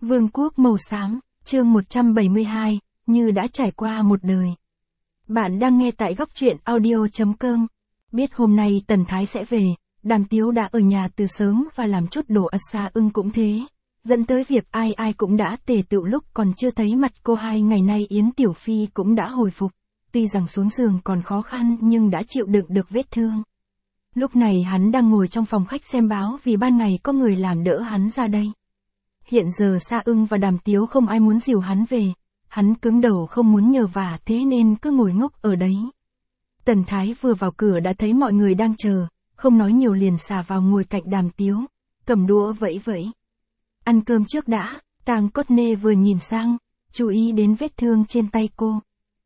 Vương quốc màu xám, chương 172, như đã trải qua một đời. Bạn đang nghe tại góc truyện audio.com. Biết hôm nay Tần Thái sẽ về, Đàm Tiếu đã ở nhà từ sớm và làm chút đồ ăn. Sa Ưng cũng thế, dẫn tới việc ai ai cũng đã tề tựu lúc còn chưa thấy mặt cô. 2 ngày nay Yến Tiểu Phi cũng đã hồi phục, tuy rằng xuống giường còn khó khăn nhưng đã chịu đựng được vết thương. Lúc này hắn đang ngồi trong phòng khách xem báo vì ban ngày có người làm đỡ hắn ra đây. Hiện giờ Sa Ưng và Đàm Tiếu không ai muốn dìu hắn về, hắn cứng đầu không muốn nhờ vả thế nên cứ ngồi ngốc ở đấy. Tần Thái vừa vào cửa đã thấy mọi người đang chờ, không nói nhiều liền xà vào ngồi cạnh Đàm Tiếu, cầm đũa vẫy vẫy. Ăn cơm trước đã, Tang Cốt Nê vừa nhìn sang, chú ý đến vết thương trên tay cô.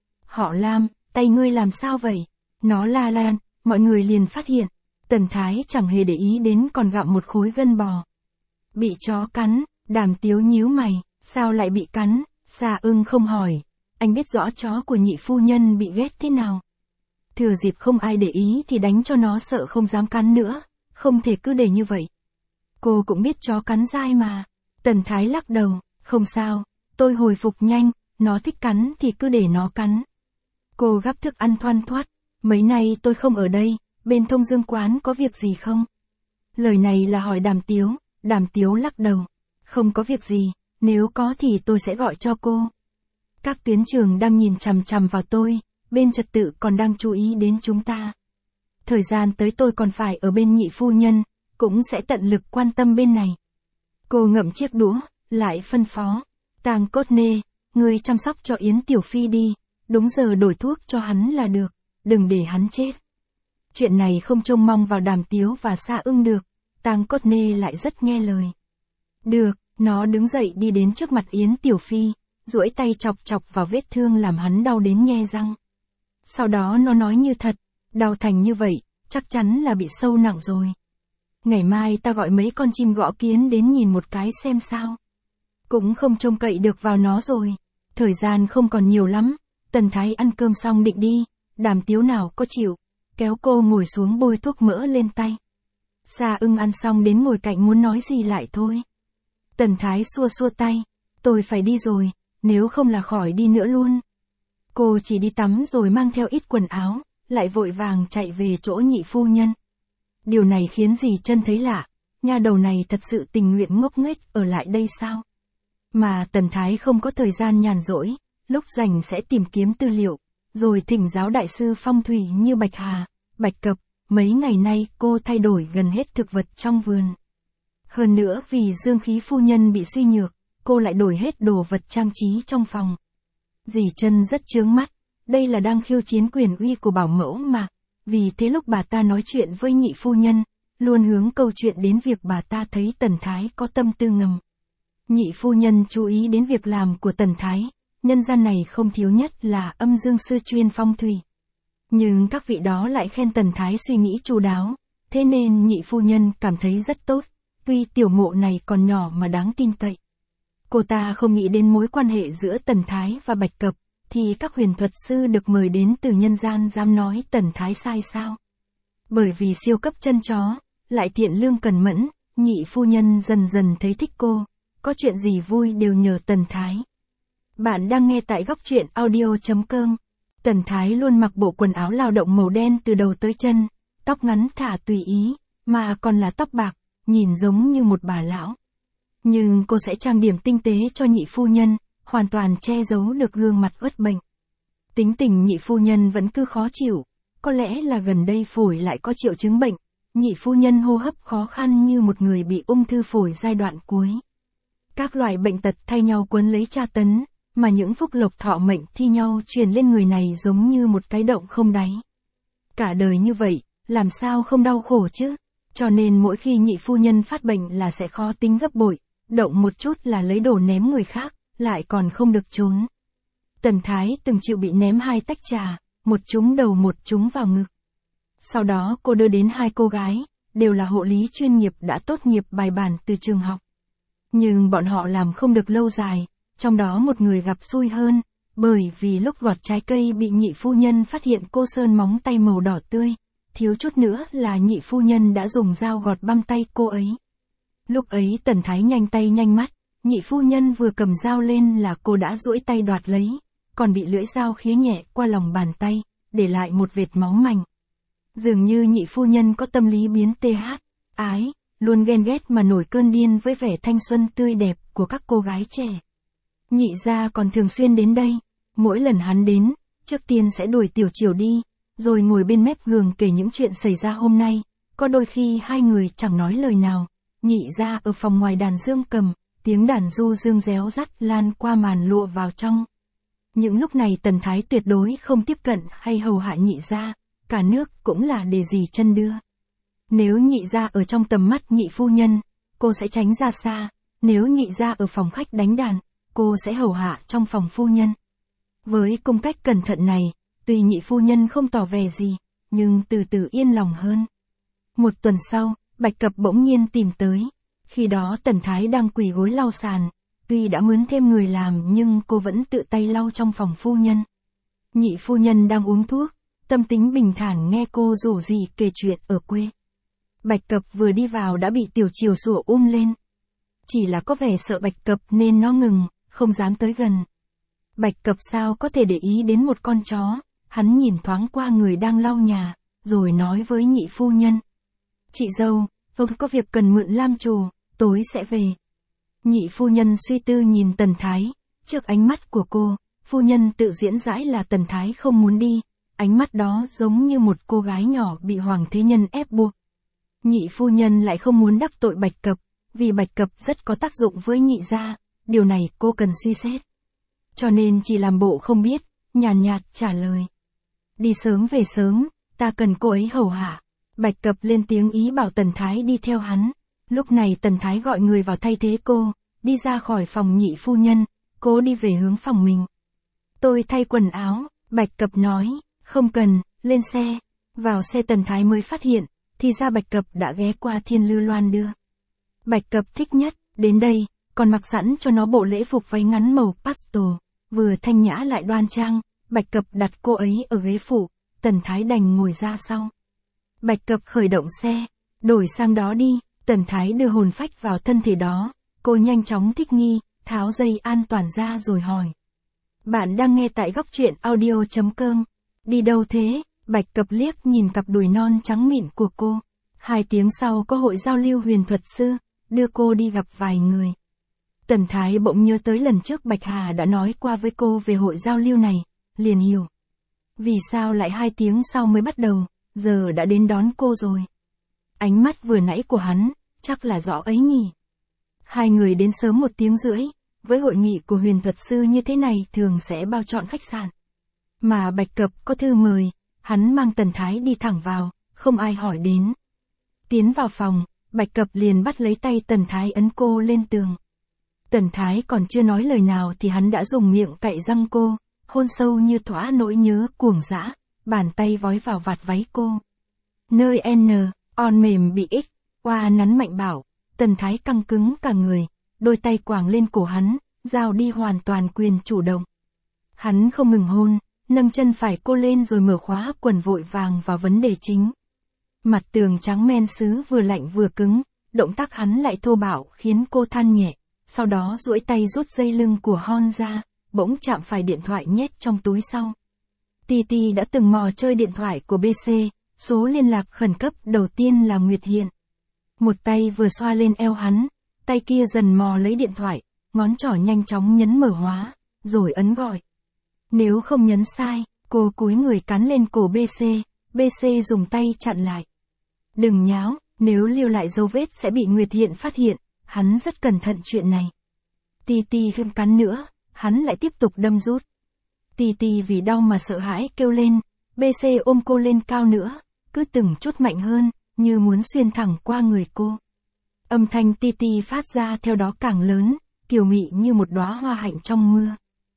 Họ Lam, tay ngươi làm sao vậy? Nó la lan, mọi người liền phát hiện. Tần Thái chẳng hề để ý đến còn gặm một khối gân bò. Bị chó cắn, Đàm Tiếu nhíu mày, sao lại bị cắn? Sa Ưng không hỏi, anh biết rõ chó của nhị phu nhân bị ghét thế nào. Thừa dịp không ai để ý thì đánh cho nó sợ không dám cắn nữa, không thể cứ để như vậy. Cô cũng biết chó cắn dai mà. Tần Thái lắc đầu, không sao, tôi hồi phục nhanh, nó thích cắn thì cứ để nó cắn. Cô gắp thức ăn thoăn thoắt, mấy nay tôi không ở đây, bên Thông Dương quán có việc gì không? Lời này là hỏi Đàm Tiếu lắc đầu, không có việc gì, nếu có thì tôi sẽ gọi cho cô. Các tuyến trường đang nhìn chằm chằm vào tôi, bên trật tự còn đang chú ý đến chúng ta. Thời gian tới tôi còn phải ở bên nhị phu nhân, cũng sẽ tận lực quan tâm bên này. Cô ngậm chiếc đũa, lại phân phó, Tang Cốt Nê, ngươi chăm sóc cho Yến Tiểu Phi đi, đúng giờ đổi thuốc cho hắn là được, đừng để hắn chết. Chuyện này không trông mong vào Đàm Tiếu và Sa Ưng được, Tang Cốt Nê lại rất nghe lời. Được, nó đứng dậy đi đến trước mặt Yến Tiểu Phi, duỗi tay chọc chọc vào vết thương làm hắn đau đến nhe răng. Sau đó nó nói như thật, đau thành như vậy, chắc chắn là bị sâu nặng rồi. Ngày mai ta gọi mấy con chim gõ kiến đến nhìn một cái xem sao. Cũng không trông cậy được vào nó rồi, thời gian không còn nhiều lắm. Tần Thái ăn cơm xong định đi, Đàm Tiếu nào có chịu, kéo cô ngồi xuống bôi thuốc mỡ lên tay. Sa Ưng ăn xong đến ngồi cạnh muốn nói gì lại thôi. Tần Thái xua xua tay, tôi phải đi rồi, nếu không là khỏi đi nữa luôn. Cô chỉ đi tắm rồi mang theo ít quần áo, lại vội vàng chạy về chỗ nhị phu nhân. Điều này khiến dì Chân thấy lạ, nha đầu này thật sự tình nguyện ngốc nghếch ở lại đây sao? Mà Tần Thái không có thời gian nhàn rỗi, lúc rảnh sẽ tìm kiếm tư liệu, rồi thỉnh giáo đại sư phong thủy như Bạch Hà, Bạch Cập. Mấy ngày nay cô thay đổi gần hết thực vật trong vườn. Hơn nữa vì dương khí phu nhân bị suy nhược, cô lại đổi hết đồ vật trang trí trong phòng. Dì Chân rất chướng mắt, đây là đang khiêu chiến quyền uy của bảo mẫu mà. Vì thế lúc bà ta nói chuyện với nhị phu nhân, luôn hướng câu chuyện đến việc bà ta thấy Tần Thái có tâm tư ngầm. Nhị phu nhân chú ý đến việc làm của Tần Thái, nhân gian này không thiếu nhất là âm dương sư chuyên phong thủy. Nhưng các vị đó lại khen Tần Thái suy nghĩ chu đáo, thế nên nhị phu nhân cảm thấy rất tốt, tuy tiểu mộ này còn nhỏ mà đáng tin cậy. Cô ta không nghĩ đến mối quan hệ giữa Tần Thái và Bạch Cập, thì các huyền thuật sư được mời đến từ nhân gian dám nói Tần Thái sai sao. Bởi vì siêu cấp chân chó, lại thiện lương cần mẫn, nhị phu nhân dần dần thấy thích cô, có chuyện gì vui đều nhờ Tần Thái. Bạn đang nghe tại góc truyện audio.com. Tần Thái luôn mặc bộ quần áo lao động màu đen từ đầu tới chân, tóc ngắn thả tùy ý, mà còn là tóc bạc, nhìn giống như một bà lão. Nhưng cô sẽ trang điểm tinh tế cho nhị phu nhân, hoàn toàn che giấu được gương mặt uất bệnh. Tính tình nhị phu nhân vẫn cứ khó chịu, có lẽ là gần đây phổi lại có triệu chứng bệnh, nhị phu nhân hô hấp khó khăn như một người bị ung thư phổi giai đoạn cuối. Các loại bệnh tật thay nhau quấn lấy tra tấn, mà những phúc lộc thọ mệnh thi nhau truyền lên người này giống như một cái động không đáy. Cả đời như vậy, làm sao không đau khổ chứ? Cho nên mỗi khi nhị phu nhân phát bệnh là sẽ khó tính gấp bội, động một chút là lấy đồ ném người khác, lại còn không được trốn. Tần Thái từng chịu bị ném 2 tách trà, một trúng đầu một trúng vào ngực. Sau đó cô đưa đến 2 cô gái, đều là hộ lý chuyên nghiệp đã tốt nghiệp bài bản từ trường học. Nhưng bọn họ làm không được lâu dài, trong đó một người gặp xui hơn, bởi vì lúc gọt trái cây bị nhị phu nhân phát hiện cô sơn móng tay màu đỏ tươi, thiếu chút nữa là nhị phu nhân đã dùng dao gọt băm tay cô ấy. Lúc ấy Tần Thái nhanh tay nhanh mắt, nhị phu nhân vừa cầm dao lên là cô đã duỗi tay đoạt lấy, còn bị lưỡi dao khía nhẹ qua lòng bàn tay, để lại một vệt máu mành. Dường như nhị phu nhân có tâm lý biến ái, luôn ghen ghét mà nổi cơn điên với vẻ thanh xuân tươi đẹp của các cô gái trẻ. Nhị gia còn thường xuyên đến đây, mỗi lần hắn đến, trước tiên sẽ đuổi Tiểu Chiểu đi, rồi ngồi bên mép giường kể những chuyện xảy ra hôm nay, có đôi khi hai người chẳng nói lời nào. Nhị gia ở phòng ngoài đàn dương cầm, tiếng đàn du dương réo rắt lan qua màn lụa vào trong. Những lúc này Tần Thái tuyệt đối không tiếp cận hay hầu hạ nhị gia, cả nước cũng là để gì chân đưa. Nếu nhị gia ở trong tầm mắt nhị phu nhân, cô sẽ tránh ra xa, nếu nhị gia ở phòng khách đánh đàn, cô sẽ hầu hạ trong phòng phu nhân. Với cung cách cẩn thận này, tuy nhị phu nhân không tỏ vẻ gì, nhưng từ từ yên lòng hơn. Một tuần sau, Bạch Cập bỗng nhiên tìm tới. Khi đó Tần Thái đang quỳ gối lau sàn, tuy đã mướn thêm người làm nhưng cô vẫn tự tay lau trong phòng phu nhân. Nhị phu nhân đang uống thuốc, tâm tính bình thản nghe cô rủ rỉ kể chuyện ở quê. Bạch Cập vừa đi vào đã bị Tiểu Chiểu sủa lên. Chỉ là có vẻ sợ Bạch Cập nên nó ngừng, không dám tới gần. Bạch Cập sao có thể để ý đến một con chó, hắn nhìn thoáng qua người đang lau nhà, rồi nói với nhị phu nhân. Chị dâu, ông có việc cần mượn lam chù, tối sẽ về. Nhị phu nhân suy tư nhìn Tần Thái, trước ánh mắt của cô, phu nhân tự diễn giải là Tần Thái không muốn đi, ánh mắt đó giống như một cô gái nhỏ bị hoàng thế nhân ép buộc. Nhị phu nhân lại không muốn đắc tội Bạch Cập, vì Bạch Cập rất có tác dụng với nhị gia, điều này cô cần suy xét. Cho nên chỉ làm bộ không biết, nhàn nhạt trả lời. Đi sớm về sớm, ta cần cô ấy hầu hạ. Bạch Cập lên tiếng ý bảo Tần Thái đi theo hắn. Lúc này Tần Thái gọi người vào thay thế cô, đi ra khỏi phòng nhị phu nhân, cô đi về hướng phòng mình. Tôi thay quần áo, Bạch Cập nói, không cần, lên xe. Vào xe Tần Thái mới phát hiện, thì ra Bạch Cập đã ghé qua Thiên Lư Loan đưa. Bạch Cập thích nhất, đến đây, còn mặc sẵn cho nó bộ lễ phục váy ngắn màu pastel, vừa thanh nhã lại đoan trang. Bạch Cập đặt cô ấy ở ghế phụ, Tần Thái đành ngồi ra sau. Bạch Cập khởi động xe, đổi sang đó đi, Tần Thái đưa hồn phách vào thân thể đó, cô nhanh chóng thích nghi, tháo dây an toàn ra rồi hỏi. Bạn đang nghe tại góc truyện audio.com, đi đâu thế? Bạch Cập liếc nhìn cặp đùi non trắng mịn của cô. 2 tiếng sau có hội giao lưu huyền thuật sư, đưa cô đi gặp vài người. Tần Thái bỗng nhớ tới lần trước Bạch Hà đã nói qua với cô về hội giao lưu này, liền hiểu. Vì sao lại 2 tiếng sau mới bắt đầu, giờ đã đến đón cô rồi. Ánh mắt vừa nãy của hắn, chắc là rõ ấy nhỉ. 2 người đến sớm 1 tiếng rưỡi, với hội nghị của huyền thuật sư như thế này thường sẽ bao trọn khách sạn. Mà Bạch Cập có thư mời, hắn mang Tần Thái đi thẳng vào, không ai hỏi đến. Tiến vào phòng, Bạch Cập liền bắt lấy tay Tần Thái ấn cô lên tường. Tần Thái còn chưa nói lời nào thì hắn đã dùng miệng cạy răng cô, hôn sâu như thỏa nỗi nhớ cuồng dã, bàn tay vói vào vạt váy cô. Nơi N, on mềm bị X, oa nắn mạnh bảo, Tần Thái căng cứng cả người, đôi tay quàng lên cổ hắn, giao đi hoàn toàn quyền chủ động. Hắn không ngừng hôn, nâng chân phải cô lên rồi mở khóa quần vội vàng vào vấn đề chính. Mặt tường trắng men sứ vừa lạnh vừa cứng, động tác hắn lại thô bạo khiến cô than nhẹ, sau đó duỗi tay rút dây lưng của Hon ra, bỗng chạm phải điện thoại nhét trong túi sau. Titi đã từng mò chơi điện thoại của BC, số liên lạc khẩn cấp đầu tiên là Nguyệt Hiện. Một tay vừa xoa lên eo hắn, tay kia dần mò lấy điện thoại, ngón trỏ nhanh chóng nhấn mở hóa, rồi ấn gọi. Nếu không nhấn sai, cô cúi người cắn lên cổ BC, BC dùng tay chặn lại. Đừng nháo, nếu lưu lại dấu vết sẽ bị Nguyệt Hiện phát hiện, hắn rất cẩn thận chuyện này. Titi không cắn nữa, hắn lại tiếp tục đâm rút. Titi vì đau mà sợ hãi kêu lên, BC ôm cô lên cao nữa, cứ từng chút mạnh hơn, như muốn xuyên thẳng qua người cô. Âm thanh Titi phát ra theo đó càng lớn, kiều mị như một đóa hoa hạnh trong mưa.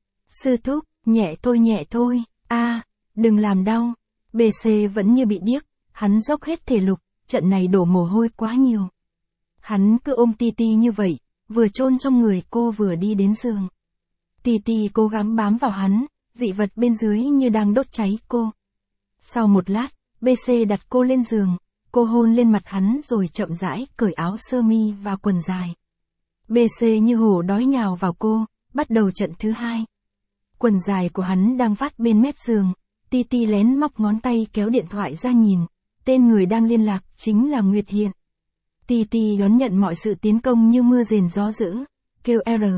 Sư thúc, nhẹ thôi, đừng làm đau. BC vẫn như bị điếc, hắn dốc hết thể lực, trận này đổ mồ hôi quá nhiều. Hắn cứ ôm Titi như vậy, vừa chôn trong người cô vừa đi đến giường. Titi cố gắng bám vào hắn, dị vật bên dưới như đang đốt cháy cô. Sau một lát, BC đặt cô lên giường, cô hôn lên mặt hắn rồi chậm rãi cởi áo sơ mi và quần dài. BC như hổ đói nhào vào cô, bắt đầu trận thứ hai. Quần dài của hắn đang vắt bên mép giường, Titi lén móc ngón tay kéo điện thoại ra nhìn, tên người đang liên lạc chính là Nguyệt Hiện. Titi đón nhận mọi sự tiến công như mưa rền gió dữ, kêu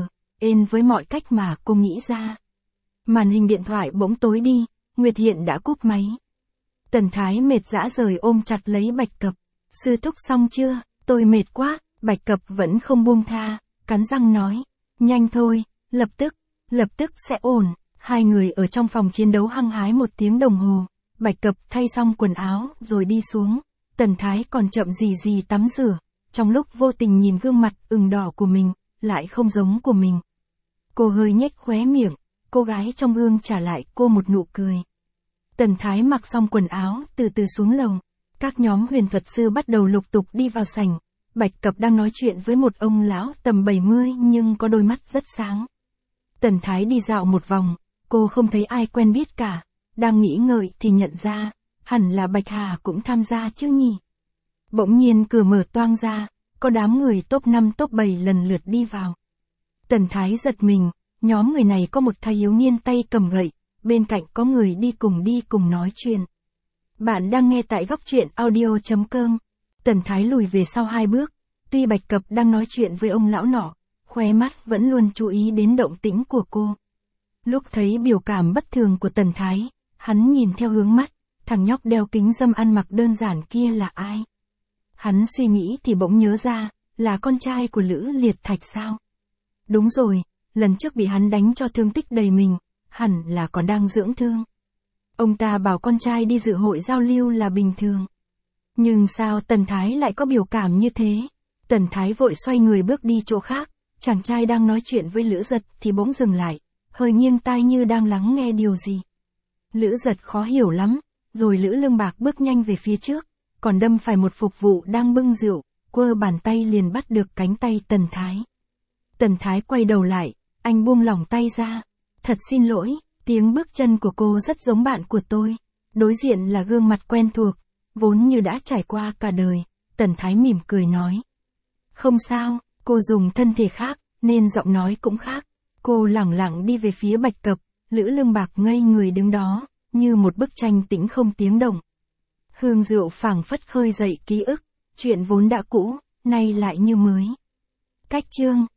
N với mọi cách mà cô nghĩ ra. Màn hình điện thoại bỗng tối đi, Nguyệt Hiện đã cúp máy. Tần Thái mệt rã rời ôm chặt lấy Bạch Cập. Sư thúc xong chưa, tôi mệt quá, Bạch Cập vẫn không buông tha, cắn răng nói. Nhanh thôi, lập tức sẽ ổn. Hai người ở trong phòng chiến đấu hăng hái 1 tiếng đồng hồ. Bạch Cập thay xong quần áo rồi đi xuống. Tần Thái còn chậm gì tắm rửa. Trong lúc vô tình nhìn gương mặt ửng đỏ của mình, lại không giống của mình. Cô hơi nhếch khóe miệng, cô gái trong gương trả lại cô một nụ cười. Tần Thái mặc xong quần áo, từ từ xuống lầu. Các nhóm huyền thuật sư bắt đầu lục tục đi vào sảnh. Bạch Cập đang nói chuyện với một ông lão tầm 70 nhưng có đôi mắt rất sáng. Tần Thái đi dạo một vòng, cô không thấy ai quen biết cả. Đang nghĩ ngợi thì nhận ra, hẳn là Bạch Hà cũng tham gia chứ nhỉ. Bỗng nhiên cửa mở toang ra, có đám người top 5 top 7 lần lượt đi vào. Tần Thái giật mình, nhóm người này có một thái thiếu niên tay cầm gậy, bên cạnh có người đi cùng nói chuyện. Bạn đang nghe tại góc truyện audio.com. Tần Thái lùi về sau 2 bước, tuy Bạch Cập đang nói chuyện với ông lão nọ, khóe mắt vẫn luôn chú ý đến động tĩnh của cô. Lúc thấy biểu cảm bất thường của Tần Thái, hắn nhìn theo hướng mắt, thằng nhóc đeo kính râm ăn mặc đơn giản kia là ai? Hắn suy nghĩ thì bỗng nhớ ra, là con trai của Lữ Liệt Thạch sao? Đúng rồi, lần trước bị hắn đánh cho thương tích đầy mình, hẳn là còn đang dưỡng thương. Ông ta bảo con trai đi dự hội giao lưu là bình thường. Nhưng sao Tần Thái lại có biểu cảm như thế? Tần Thái vội xoay người bước đi chỗ khác, chàng trai đang nói chuyện với Lữ Giật thì bỗng dừng lại, hơi nghiêng tai như đang lắng nghe điều gì. Lữ Giật khó hiểu lắm, rồi Lữ Lương Bạc bước nhanh về phía trước, còn đâm phải một phục vụ đang bưng rượu, quơ bàn tay liền bắt được cánh tay Tần Thái. Tần Thái quay đầu lại, anh buông lỏng tay ra. Thật xin lỗi, tiếng bước chân của cô rất giống bạn của tôi. Đối diện là gương mặt quen thuộc, vốn như đã trải qua cả đời. Tần Thái mỉm cười nói. Không sao, cô dùng thân thể khác, nên giọng nói cũng khác. Cô lẳng lặng đi về phía Bạch Cập, Lữ Lương Bạc ngây người đứng đó, như một bức tranh tĩnh không tiếng động. Hương rượu phảng phất khơi dậy ký ức, chuyện vốn đã cũ, nay lại như mới. Cách chương